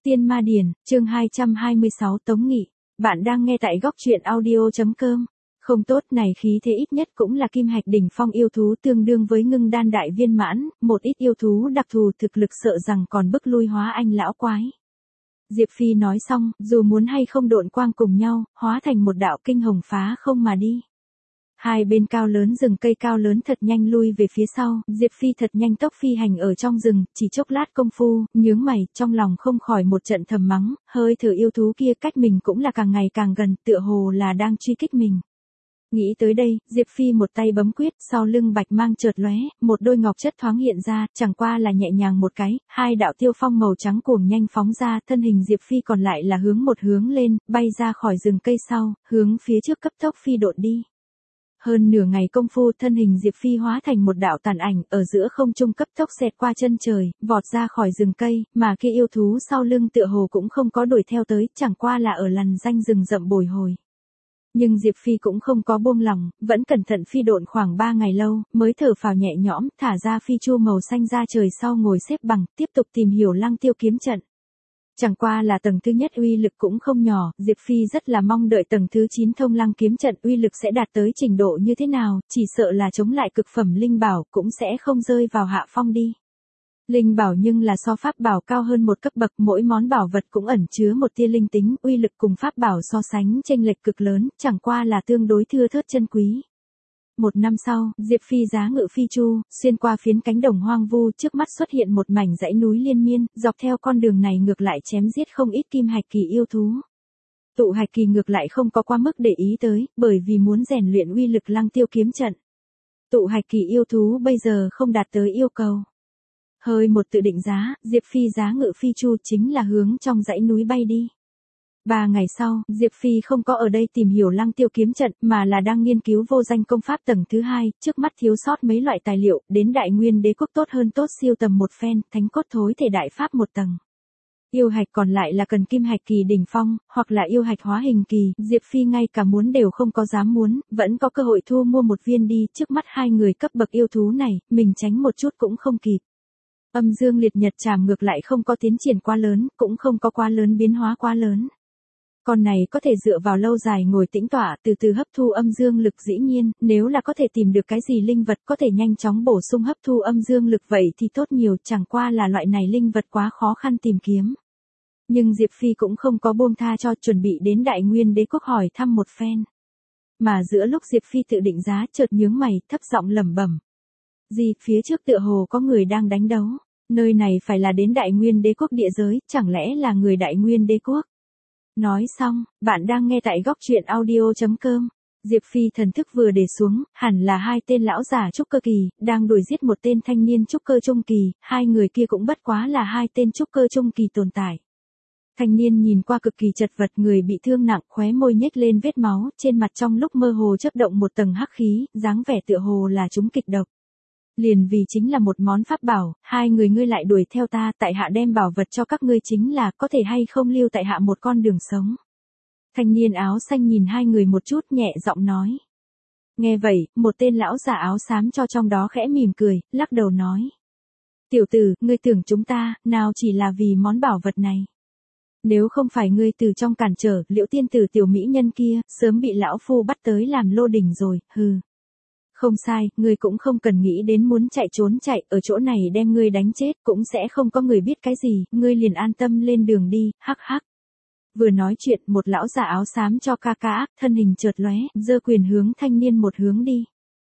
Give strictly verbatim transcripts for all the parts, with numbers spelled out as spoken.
Tiên Ma Điển, chương hai trăm hai mươi sáu Tống Nghị. Bạn đang nghe tại góc truyện audio.com. Không tốt này, khí thế ít nhất cũng là kim hạch đỉnh phong yêu thú tương đương với ngưng đan đại viên mãn, một ít yêu thú đặc thù thực lực sợ rằng còn bức lui hóa anh lão quái. Diệp Phi nói xong, dù muốn hay không độn quang cùng nhau, hóa thành một đạo kinh hồng phá không mà đi. Hai bên cao lớn rừng cây cao lớn thật nhanh lui về phía sau, Diệp Phi thật nhanh tốc phi hành ở trong rừng, chỉ chốc lát công phu, nhướng mày, trong lòng không khỏi một trận thầm mắng, hơi thở yêu thú kia cách mình cũng là càng ngày càng gần, tựa hồ là đang truy kích mình. Nghĩ tới đây, Diệp Phi một tay bấm quyết, sau lưng bạch mang chợt lóe, một đôi ngọc chất thoáng hiện ra, chẳng qua là nhẹ nhàng một cái, hai đạo tiêu phong màu trắng cuồng nhanh phóng ra, thân hình Diệp Phi còn lại là hướng một hướng lên, bay ra khỏi rừng cây sau, hướng phía trước cấp tốc phi độn đi. Hơn nửa ngày công phu, thân hình Diệp Phi hóa thành một đạo tàn ảnh, ở giữa không trung cấp tốc xẹt qua chân trời, vọt ra khỏi rừng cây, mà kia yêu thú sau lưng tựa hồ cũng không có đuổi theo tới, chẳng qua là ở lằn ranh rừng rậm bồi hồi. Nhưng Diệp Phi cũng không có buông lòng, vẫn cẩn thận phi độn khoảng ba ngày lâu, mới thở phào nhẹ nhõm, thả ra phi chu màu xanh ra trời sau ngồi xếp bằng, tiếp tục tìm hiểu Lăng Tiêu kiếm trận. Chẳng qua là tầng thứ nhất uy lực cũng không nhỏ, Diệp Phi rất là mong đợi tầng thứ chín thông lăng kiếm trận uy lực sẽ đạt tới trình độ như thế nào, chỉ sợ là chống lại cực phẩm linh bảo cũng sẽ không rơi vào hạ phong đi. Linh bảo nhưng là so pháp bảo cao hơn một cấp bậc, mỗi món bảo vật cũng ẩn chứa một tia linh tính, uy lực cùng pháp bảo so sánh chênh lệch cực lớn, chẳng qua là tương đối thưa thớt chân quý. Một năm sau, Diệp Phi giá ngự phi chu, xuyên qua phiến cánh đồng hoang vu, trước mắt xuất hiện một mảnh dãy núi liên miên, dọc theo con đường này ngược lại chém giết không ít kim hạch kỳ yêu thú. Tụ hạch kỳ ngược lại không có quá mức để ý tới, bởi vì muốn rèn luyện uy lực Lăng Tiêu kiếm trận. Tụ hạch kỳ yêu thú bây giờ không đạt tới yêu cầu. Hơi một tự định giá, Diệp Phi giá ngự phi chu chính là hướng trong dãy núi bay đi. Ba ngày sau, Diệp Phi không có ở đây tìm hiểu Lăng Tiêu kiếm trận, mà là đang nghiên cứu vô danh công pháp tầng thứ hai, trước mắt thiếu sót mấy loại tài liệu, đến Đại Nguyên Đế quốc tốt hơn tốt siêu tầm một phen, thánh cốt thối thể đại pháp một tầng. Yêu hạch còn lại là cần kim hạch kỳ đỉnh phong, hoặc là yêu hạch hóa hình kỳ, Diệp Phi ngay cả muốn đều không có dám muốn, vẫn có cơ hội thu mua một viên đi, trước mắt hai người cấp bậc yêu thú này, mình tránh một chút cũng không kịp. Âm dương liệt nhật trảm ngược lại không có tiến triển quá lớn, cũng không có quá lớn biến hóa quá lớn. Con này có thể dựa vào lâu dài ngồi tĩnh tọa, từ từ hấp thu âm dương lực, dĩ nhiên, nếu là có thể tìm được cái gì linh vật có thể nhanh chóng bổ sung hấp thu âm dương lực vậy thì tốt nhiều, chẳng qua là loại này linh vật quá khó khăn tìm kiếm. Nhưng Diệp Phi cũng không có buông tha cho, chuẩn bị đến Đại Nguyên Đế quốc hỏi thăm một phen. Mà giữa lúc Diệp Phi tự định giá, chợt nhướng mày, thấp giọng lẩm bẩm. Gì, phía trước tựa hồ có người đang đánh đấu, nơi này phải là đến Đại Nguyên Đế quốc địa giới, chẳng lẽ là người Đại Nguyên Đế quốc? Nói xong, bạn đang nghe tại góc truyện audio.com. Diệp Phi thần thức vừa để xuống, hẳn là hai tên lão giả trúc cơ kỳ, đang đuổi giết một tên thanh niên trúc cơ trung kỳ, hai người kia cũng bất quá là hai tên trúc cơ trung kỳ tồn tại. Thanh niên nhìn qua cực kỳ chật vật, người bị thương nặng, khóe môi nhếch lên vết máu, trên mặt trong lúc mơ hồ chớp động một tầng hắc khí, dáng vẻ tựa hồ là trúng kịch độc. Liền vì chính là một món pháp bảo, hai người ngươi lại đuổi theo ta, tại hạ đem bảo vật cho các ngươi chính là, có thể hay không lưu tại hạ một con đường sống. Thanh niên áo xanh nhìn hai người một chút, nhẹ giọng nói. Nghe vậy, một tên lão giả áo xám cho trong đó khẽ mỉm cười, lắc đầu nói. Tiểu tử, ngươi tưởng chúng ta, nào chỉ là vì món bảo vật này. Nếu không phải ngươi từ trong cản trở, Liễu tiên tử tiểu mỹ nhân kia, sớm bị lão phu bắt tới làm lô đỉnh rồi, hừ. Không sai, ngươi cũng không cần nghĩ đến muốn chạy trốn chạy, ở chỗ này đem ngươi đánh chết, cũng sẽ không có người biết cái gì, ngươi liền an tâm lên đường đi, hắc hắc. Vừa nói chuyện, một lão giả áo xám cho ca ca ác, thân hình chợt lóe, giơ quyền hướng thanh niên một hướng đi.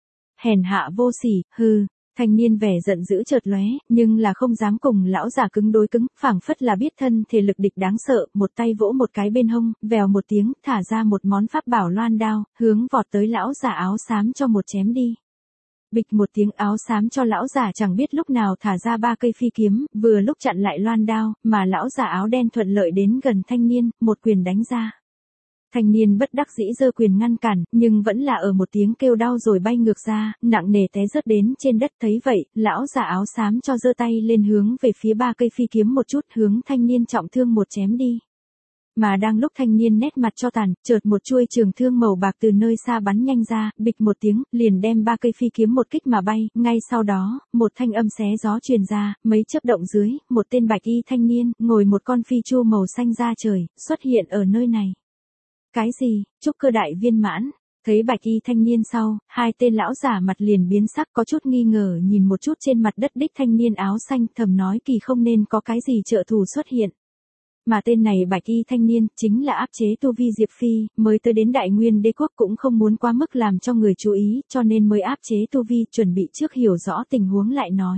Hèn hạ vô sỉ, hừ. Thanh niên vẻ giận dữ chợt lóe, nhưng là không dám cùng lão giả cứng đối cứng, phảng phất là biết thân thể lực địch đáng sợ, một tay vỗ một cái bên hông, vèo một tiếng, thả ra một món pháp bảo loan đao, hướng vọt tới lão giả áo xám cho một chém đi. Bịch một tiếng, áo xám cho lão giả chẳng biết lúc nào thả ra ba cây phi kiếm, vừa lúc chặn lại loan đao, mà lão giả áo đen thuận lợi đến gần thanh niên, một quyền đánh ra. Thanh niên bất đắc dĩ giơ quyền ngăn cản, nhưng vẫn là ở một tiếng kêu đau rồi bay ngược ra, nặng nề té rớt đến trên đất. Thấy vậy, lão giả áo xám cho giơ tay lên hướng về phía ba cây phi kiếm một chút, hướng thanh niên trọng thương một chém đi. Mà đang lúc thanh niên nét mặt cho tàn, chợt một chuôi trường thương màu bạc từ nơi xa bắn nhanh ra, bịch một tiếng, liền đem ba cây phi kiếm một kích mà bay, ngay sau đó, một thanh âm xé gió truyền ra, mấy chớp động dưới, một tên bạch y thanh niên, ngồi một con phi chu màu xanh ra trời, xuất hiện ở nơi này. Cái gì, trúc cơ đại viên mãn? Thấy bạch y thanh niên sau, hai tên lão giả mặt liền biến sắc có chút nghi ngờ nhìn một chút trên mặt đất đích thanh niên áo xanh thầm nói kỳ không nên có cái gì trợ thủ xuất hiện. Mà tên này bạch y thanh niên chính là áp chế tu vi Diệp Phi, mới tới đến Đại Nguyên Đế Quốc cũng không muốn quá mức làm cho người chú ý cho nên mới áp chế tu vi chuẩn bị trước hiểu rõ tình huống lại nói.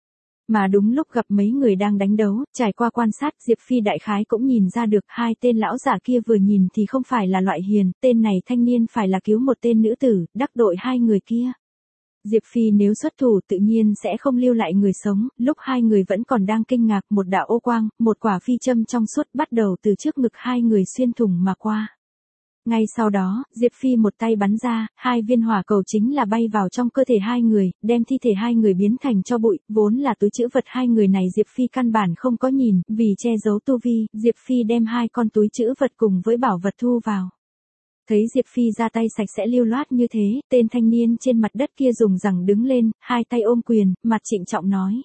Mà đúng lúc gặp mấy người đang đánh đấu, trải qua quan sát Diệp Phi đại khái cũng nhìn ra được hai tên lão giả kia vừa nhìn thì không phải là loại hiền, tên này thanh niên phải là cứu một tên nữ tử, đắc đội hai người kia. Diệp Phi nếu xuất thủ tự nhiên sẽ không lưu lại người sống, lúc hai người vẫn còn đang kinh ngạc một đạo ô quang, một quả phi châm trong suốt bắt đầu từ trước ngực hai người xuyên thủng mà qua. Ngay sau đó, Diệp Phi một tay bắn ra, hai viên hỏa cầu chính là bay vào trong cơ thể hai người, đem thi thể hai người biến thành cho bụi, vốn là túi trữ vật hai người này Diệp Phi căn bản không có nhìn, vì che giấu tu vi, Diệp Phi đem hai con túi trữ vật cùng với bảo vật thu vào. Thấy Diệp Phi ra tay sạch sẽ lưu loát như thế, tên thanh niên trên mặt đất kia dùng rằng đứng lên, hai tay ôm quyền, mặt trịnh trọng nói.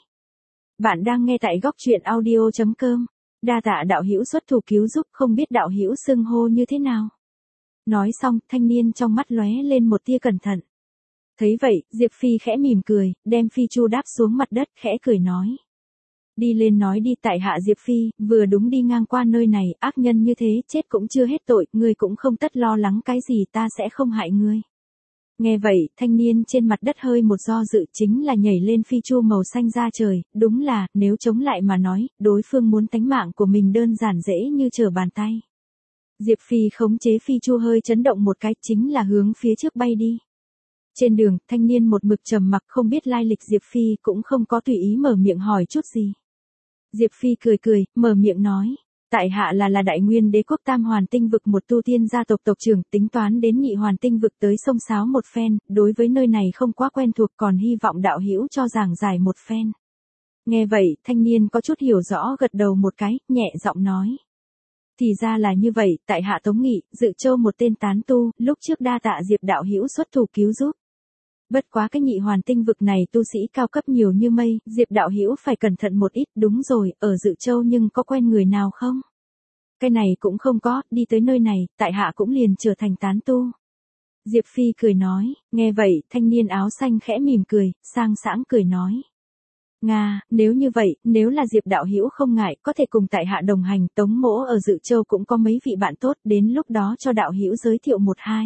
Bạn đang nghe tại góc truyện audio chấm com, đa tạ đạo hữu xuất thủ cứu giúp, không biết đạo hữu xưng hô như thế nào. Nói xong, thanh niên trong mắt lóe lên một tia cẩn thận. Thấy vậy, Diệp Phi khẽ mỉm cười, đem phi chu đáp xuống mặt đất, khẽ cười nói. Đi lên nói đi tại hạ Diệp Phi, vừa đúng đi ngang qua nơi này, ác nhân như thế, chết cũng chưa hết tội, ngươi cũng không tất lo lắng cái gì ta sẽ không hại ngươi. Nghe vậy, thanh niên trên mặt đất hơi một do dự chính là nhảy lên phi chu màu xanh ra trời, đúng là, nếu chống lại mà nói, đối phương muốn tánh mạng của mình đơn giản dễ như trở bàn tay. Diệp Phi khống chế phi chu hơi chấn động một cái chính là hướng phía trước bay đi. Trên đường, thanh niên một mực trầm mặc không biết lai lịch Diệp Phi cũng không có tùy ý mở miệng hỏi chút gì. Diệp Phi cười cười, mở miệng nói. Tại hạ là là Đại Nguyên Đế Quốc Tam Hoàn Tinh Vực một tu tiên gia tộc tộc trưởng tính toán đến Nhị Hoàn Tinh Vực tới sông sáo một phen, đối với nơi này không quá quen thuộc còn hy vọng đạo hữu cho giảng giải một phen. Nghe vậy, thanh niên có chút hiểu rõ gật đầu một cái, nhẹ giọng nói. Thì ra là như vậy, tại hạ Tống Nghị, Dự Châu một tên tán tu, lúc trước đa tạ Diệp đạo hữu xuất thủ cứu giúp. Bất quá cái Nhị Hoàn Tinh Vực này tu sĩ cao cấp nhiều như mây, Diệp đạo hữu phải cẩn thận một ít, đúng rồi, ở Dự Châu nhưng có quen người nào không? Cái này cũng không có, đi tới nơi này, tại hạ cũng liền trở thành tán tu. Diệp Phi cười nói, nghe vậy, thanh niên áo xanh khẽ mỉm cười, sang sảng cười nói. Nga, nếu như vậy, nếu là Diệp đạo hữu không ngại, có thể cùng tại hạ đồng hành, Tống mỗ ở Dự Châu cũng có mấy vị bạn tốt, đến lúc đó cho đạo hữu giới thiệu một hai.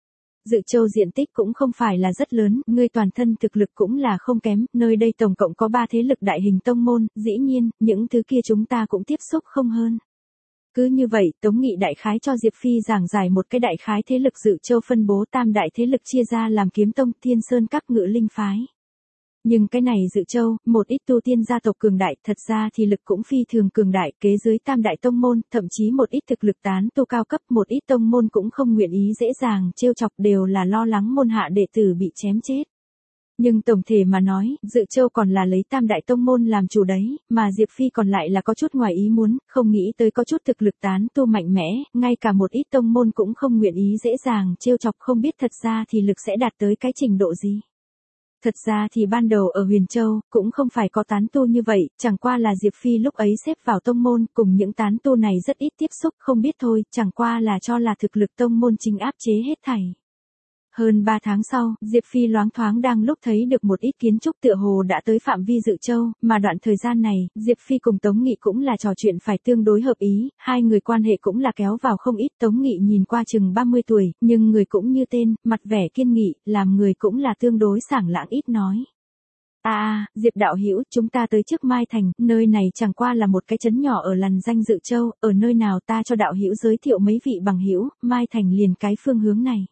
Dự Châu diện tích cũng không phải là rất lớn, ngươi toàn thân thực lực cũng là không kém, nơi đây tổng cộng có ba thế lực đại hình tông môn, dĩ nhiên, những thứ kia chúng ta cũng tiếp xúc không hơn. Cứ như vậy, Tống Nghị đại khái cho Diệp Phi giảng giải một cái đại khái thế lực Dự Châu phân bố tam đại thế lực chia ra làm Kiếm Tông, Thiên Sơn Các, Ngự Linh Phái. Nhưng cái này Dự Châu, một ít tu tiên gia tộc cường đại, thật ra thì lực cũng phi thường cường đại, kế dưới tam đại tông môn, thậm chí một ít thực lực tán tu cao cấp, một ít tông môn cũng không nguyện ý dễ dàng trêu chọc, đều là lo lắng môn hạ đệ tử bị chém chết. Nhưng tổng thể mà nói, Dự Châu còn là lấy tam đại tông môn làm chủ đấy, mà Diệp Phi còn lại là có chút ngoài ý muốn, không nghĩ tới có chút thực lực tán tu mạnh mẽ, ngay cả một ít tông môn cũng không nguyện ý dễ dàng trêu chọc, không biết thật ra thì lực sẽ đạt tới cái trình độ gì. Thật ra thì ban đầu ở Huyền Châu, cũng không phải có tán tu như vậy, chẳng qua là Diệp Phi lúc ấy xếp vào tông môn, cùng những tán tu này rất ít tiếp xúc, không biết thôi, chẳng qua là cho là thực lực tông môn chính áp chế hết thảy. Hơn ba tháng sau, Diệp Phi loáng thoáng đang lúc thấy được một ít kiến trúc tựa hồ đã tới phạm vi Dự Châu, mà đoạn thời gian này, Diệp Phi cùng Tống Nghị cũng là trò chuyện phải tương đối hợp ý, hai người quan hệ cũng là kéo vào không ít. Tống Nghị nhìn qua chừng ba mươi tuổi, nhưng người cũng như tên, mặt vẻ kiên nghị, làm người cũng là tương đối sảng lãng ít nói. À, à, Diệp đạo hữu, chúng ta tới trước Mai Thành, nơi này chẳng qua là một cái trấn nhỏ ở lằn danh Dự Châu, ở nơi nào ta cho đạo hữu giới thiệu mấy vị bằng hữu, Mai Thành liền cái phương hướng này.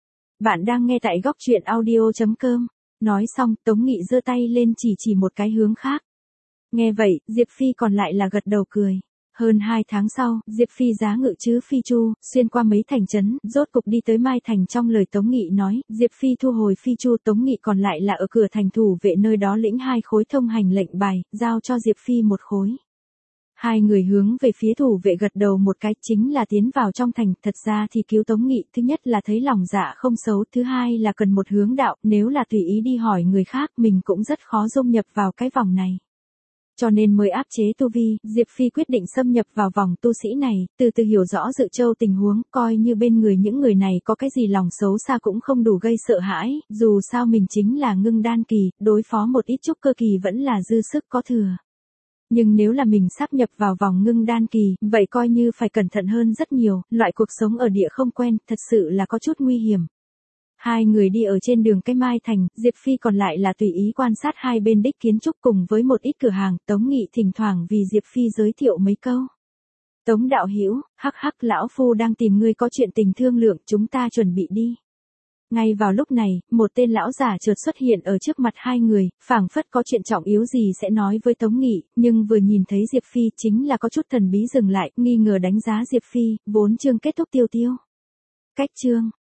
Bạn đang nghe tại góc truyện audio chấm com. Nói xong, Tống Nghị giơ tay lên chỉ chỉ một cái hướng khác. Nghe vậy, Diệp Phi còn lại là gật đầu cười. Hơn hai tháng sau, Diệp Phi giá ngự chứ phi chu, xuyên qua mấy thành trấn, rốt cục đi tới Mai Thành. Trong lời Tống Nghị nói, Diệp Phi thu hồi phi chu, Tống Nghị còn lại là ở cửa thành thủ vệ nơi đó lĩnh hai khối thông hành lệnh bài, giao cho Diệp Phi một khối. Hai người hướng về phía thủ vệ gật đầu một cái, chính là tiến vào trong thành. Thật ra thì cứu Tống Nghị, thứ nhất là thấy lòng dạ không xấu, thứ hai là cần một hướng đạo, nếu là tùy ý đi hỏi người khác mình cũng rất khó dung nhập vào cái vòng này. Cho nên mới áp chế tu vi, Diệp Phi quyết định xâm nhập vào vòng tu sĩ này, từ từ hiểu rõ Dự Châu tình huống, coi như bên người những người này có cái gì lòng xấu xa cũng không đủ gây sợ hãi, dù sao mình chính là ngưng đan kỳ, đối phó một ít trúc cơ kỳ vẫn là dư sức có thừa. Nhưng nếu là mình sắp nhập vào vòng ngưng đan kỳ, vậy coi như phải cẩn thận hơn rất nhiều, loại cuộc sống ở địa không quen, thật sự là có chút nguy hiểm. Hai người đi ở trên đường cái Mai Thành, Diệp Phi còn lại là tùy ý quan sát hai bên đích kiến trúc cùng với một ít cửa hàng, Tống Nghị thỉnh thoảng vì Diệp Phi giới thiệu mấy câu. Tống đạo hữu, hắc hắc lão phu đang tìm ngươi có chuyện tình thương lượng, chúng ta chuẩn bị đi. Ngay vào lúc này, một tên lão giả chợt xuất hiện ở trước mặt hai người, phảng phất có chuyện trọng yếu gì sẽ nói với Tống Nghị, nhưng vừa nhìn thấy Diệp Phi chính là có chút thần bí dừng lại, nghi ngờ đánh giá Diệp Phi, vốn chương kết thúc tiêu tiêu. Cách chương